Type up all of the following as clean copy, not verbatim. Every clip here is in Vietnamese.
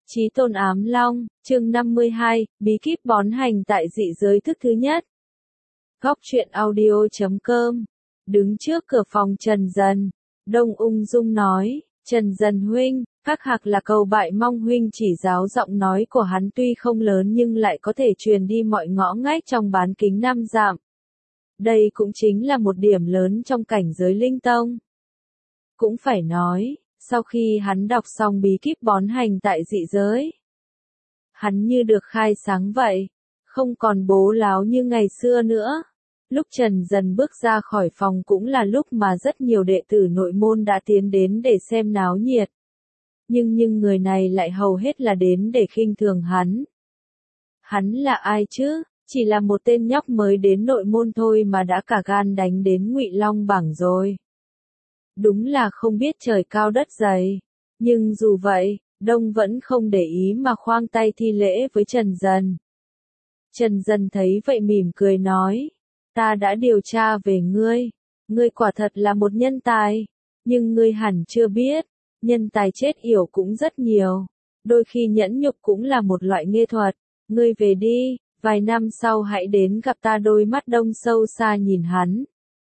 Chí tôn ám long, chương 52, bí kíp bón hành tại dị giới thức thứ nhất. Góc truyện audio.com. Đứng trước cửa phòng Trần Dần, Đông ung dung nói, Trần Dần huynh, các hạc là cầu bại mong huynh chỉ giáo. Giọng nói của hắn tuy không lớn nhưng lại có thể truyền đi mọi ngõ ngách trong bán kính 5 dặm. Đây cũng chính là một điểm lớn trong cảnh giới linh tông. Cũng phải nói, sau khi hắn đọc xong bí kíp bón hành tại dị giới, hắn như được khai sáng vậy, không còn bố láo như ngày xưa nữa. Lúc Trần Dần bước ra khỏi phòng cũng là lúc mà rất nhiều đệ tử nội môn đã tiến đến để xem náo nhiệt. Nhưng người này lại hầu hết là đến để khinh thường hắn. Hắn là ai chứ? Chỉ là một tên nhóc mới đến nội môn thôi mà đã cả gan đánh đến Ngụy Long bảng rồi. Đúng là không biết trời cao đất dày. Nhưng dù vậy, Đông vẫn không để ý mà khoang tay thi lễ với Trần Dần. Trần Dần thấy vậy mỉm cười nói, ta đã điều tra về ngươi. Ngươi quả thật là một nhân tài. Nhưng ngươi hẳn chưa biết, nhân tài chết yểu cũng rất nhiều. Đôi khi nhẫn nhục cũng là một loại nghệ thuật. Ngươi về đi, vài năm sau hãy đến gặp ta. Đôi mắt Đông sâu xa nhìn hắn.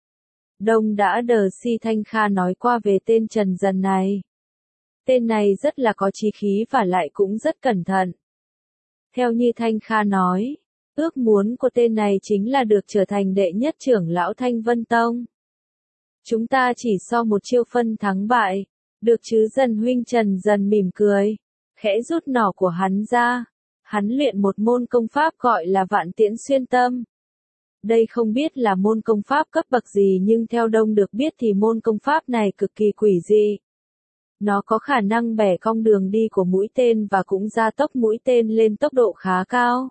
Đông đã đờ si Thanh Kha nói qua về tên Trần Dần này. Tên này rất là có chí khí và lại cũng rất cẩn thận. Theo như Thanh Kha nói, ước muốn của tên này chính là được trở thành đệ nhất trưởng lão Thanh Vân Tông. Chúng ta chỉ so một chiêu phân thắng bại, được chứ Dần huynh? Trần Dần mỉm cười, khẽ rút nỏ của hắn ra. Hắn luyện một môn công pháp gọi là Vạn Tiễn Xuyên Tâm. Đây không biết là môn công pháp cấp bậc gì nhưng theo Đông được biết thì môn công pháp này cực kỳ quỷ dị. Nó có khả năng bẻ cong đường đi của mũi tên và cũng gia tốc mũi tên lên tốc độ khá cao.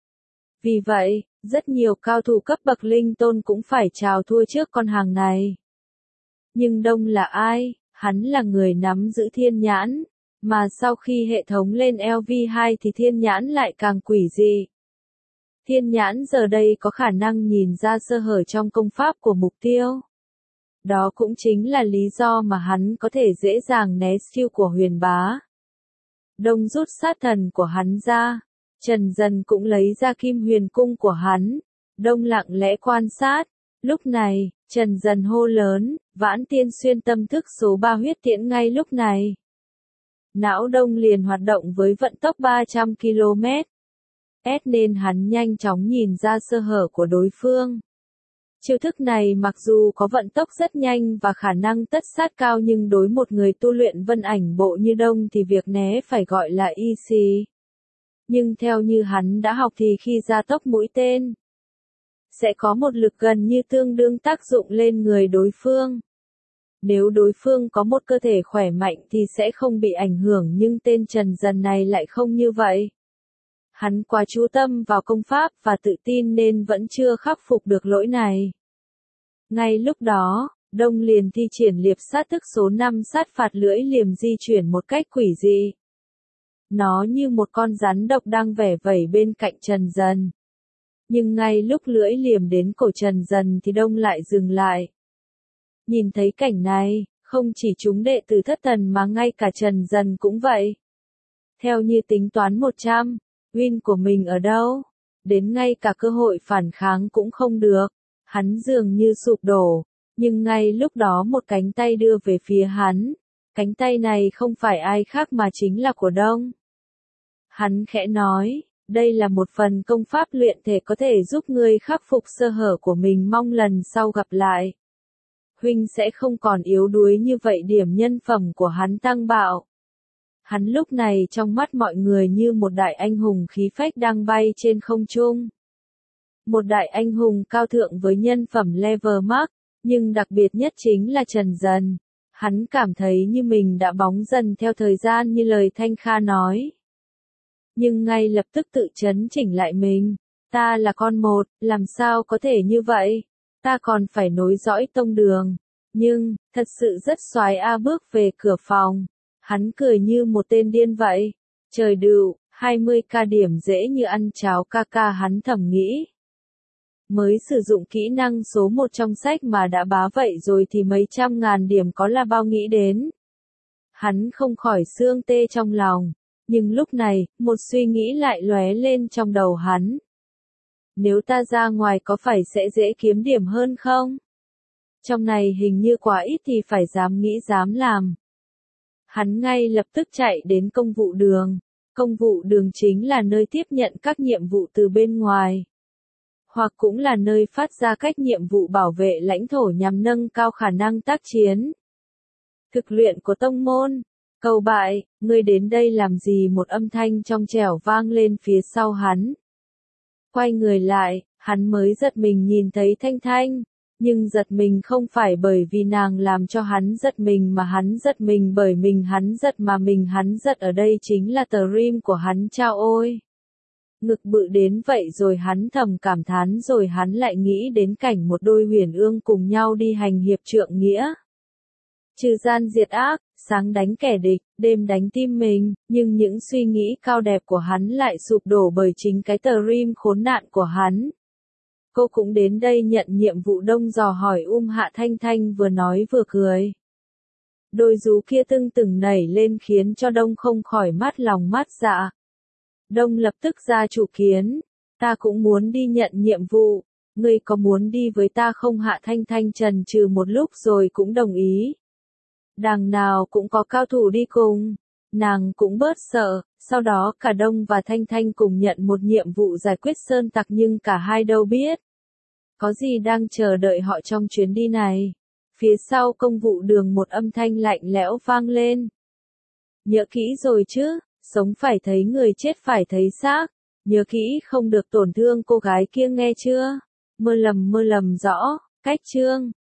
Vì vậy, rất nhiều cao thủ cấp bậc linh tôn cũng phải chào thua trước con hàng này. Nhưng Đông là ai? Hắn là người nắm giữ thiên nhãn, mà sau khi hệ thống lên LV2 thì thiên nhãn lại càng quỷ dị. Thiên nhãn giờ đây có khả năng nhìn ra sơ hở trong công pháp của mục tiêu. Đó cũng chính là lý do mà hắn có thể dễ dàng né chiêu của Huyền Bá. Đông rút sát thần của hắn ra. Trần Dần cũng lấy ra Kim Huyền Cung của hắn. Đông lặng lẽ quan sát. Lúc này, Trần Dần hô lớn, Vãn Tiên Xuyên Tâm thức số 3 huyết tiễn. Ngay lúc này, não Đông liền hoạt động với vận tốc 300 km. Nên hắn nhanh chóng nhìn ra sơ hở của đối phương. Chiêu thức này mặc dù có vận tốc rất nhanh và khả năng tất sát cao nhưng đối một người tu luyện vân ảnh bộ như Đông thì việc né phải gọi là easy. Nhưng theo như hắn đã học thì khi gia tốc mũi tên, sẽ có một lực gần như tương đương tác dụng lên người đối phương. Nếu đối phương có một cơ thể khỏe mạnh thì sẽ không bị ảnh hưởng nhưng tên Trần Dần này lại không như vậy. Hắn quá chú tâm vào công pháp và tự tin nên vẫn chưa khắc phục được lỗi này. Ngay lúc đó, Đông liền thi triển liệp sát thức số 5 sát phạt lưỡi liềm di chuyển một cách quỷ dị. Nó như một con rắn độc đang vẻ vẩy bên cạnh Trần Dần. Nhưng ngay lúc lưỡi liềm đến cổ Trần Dần thì Đông lại dừng lại. Nhìn thấy cảnh này, không chỉ chúng đệ tử thất thần mà ngay cả Trần Dần cũng vậy. Theo như tính toán 100, win của mình ở đâu? Đến ngay cả cơ hội phản kháng cũng không được. Hắn dường như sụp đổ. Nhưng ngay lúc đó một cánh tay đưa về phía hắn. Cánh tay này không phải ai khác mà chính là của Đông. Hắn khẽ nói, đây là một phần công pháp luyện thể có thể giúp ngươi khắc phục sơ hở của mình. Mong lần sau gặp lại, huynh sẽ không còn yếu đuối như vậy. Điểm nhân phẩm của hắn tăng bạo. Hắn lúc này trong mắt mọi người như một đại anh hùng khí phách đang bay trên không trung. Một đại anh hùng cao thượng với nhân phẩm level max, nhưng đặc biệt nhất chính là Trần Dần. Hắn cảm thấy như mình đã bóng dần theo thời gian như lời Thanh Kha nói. Nhưng ngay lập tức tự chấn chỉnh lại mình. Ta là con một, làm sao có thể như vậy? Ta còn phải nối dõi tông đường. Nhưng, thật sự rất xoái a. Bước về cửa phòng. Hắn cười như một tên điên vậy. Trời đựu, 20k điểm dễ như ăn cháo ca ca. Hắn thầm nghĩ. Mới sử dụng kỹ năng số 1 trong sách mà đã bá vậy rồi thì mấy trăm ngàn điểm có là bao nghĩ đến. Hắn không khỏi xương tê trong lòng. Nhưng lúc này, một suy nghĩ lại lóe lên trong đầu hắn. Nếu ta ra ngoài có phải sẽ dễ kiếm điểm hơn không? Trong này hình như quá ít thì phải dám nghĩ dám làm. Hắn ngay lập tức chạy đến công vụ đường. Công vụ đường chính là nơi tiếp nhận các nhiệm vụ từ bên ngoài. Hoặc cũng là nơi phát ra các nhiệm vụ bảo vệ lãnh thổ nhằm nâng cao khả năng tác chiến. Thực luyện của tông môn. Cầu bại, ngươi đến đây làm gì? Một âm thanh trong trẻo vang lên phía sau hắn. Quay người lại, hắn mới giật mình nhìn thấy Thanh Thanh. Nhưng giật mình không phải bởi vì nàng làm cho hắn giật mình mà hắn giật mình bởi mình hắn giật mà mình hắn giật ở đây chính là tờ rim của hắn. Chao ôi! Ngực bự đến vậy rồi hắn thầm cảm thán rồi hắn lại nghĩ đến cảnh một đôi huyền ương cùng nhau đi hành hiệp trượng nghĩa. Trừ gian diệt ác, sáng đánh kẻ địch, đêm đánh tim mình, nhưng những suy nghĩ cao đẹp của hắn lại sụp đổ bởi chính cái tờ rim khốn nạn của hắn. Cô cũng đến đây nhận nhiệm vụ. Đông dò hỏi Hạ Thanh Thanh vừa nói vừa cười. Đôi rú kia tưng từng nảy lên khiến cho Đông không khỏi mát lòng mát dạ. Đông lập tức ra chủ kiến. Ta cũng muốn đi nhận nhiệm vụ. Ngươi có muốn đi với ta không? Hạ Thanh Thanh chần chừ một lúc rồi cũng đồng ý. Đằng nào cũng có cao thủ đi cùng. Nàng cũng bớt sợ. Sau đó cả Đông và Thanh Thanh cùng nhận một nhiệm vụ giải quyết sơn tặc nhưng cả hai đâu biết có gì đang chờ đợi họ trong chuyến đi này. Phía sau công vụ đường một âm thanh lạnh lẽo vang lên. Nhớ kỹ rồi chứ, sống phải thấy người chết phải thấy xác. Nhớ kỹ không được tổn thương cô gái kia nghe chưa? Mơ lầm rõ, cách chương.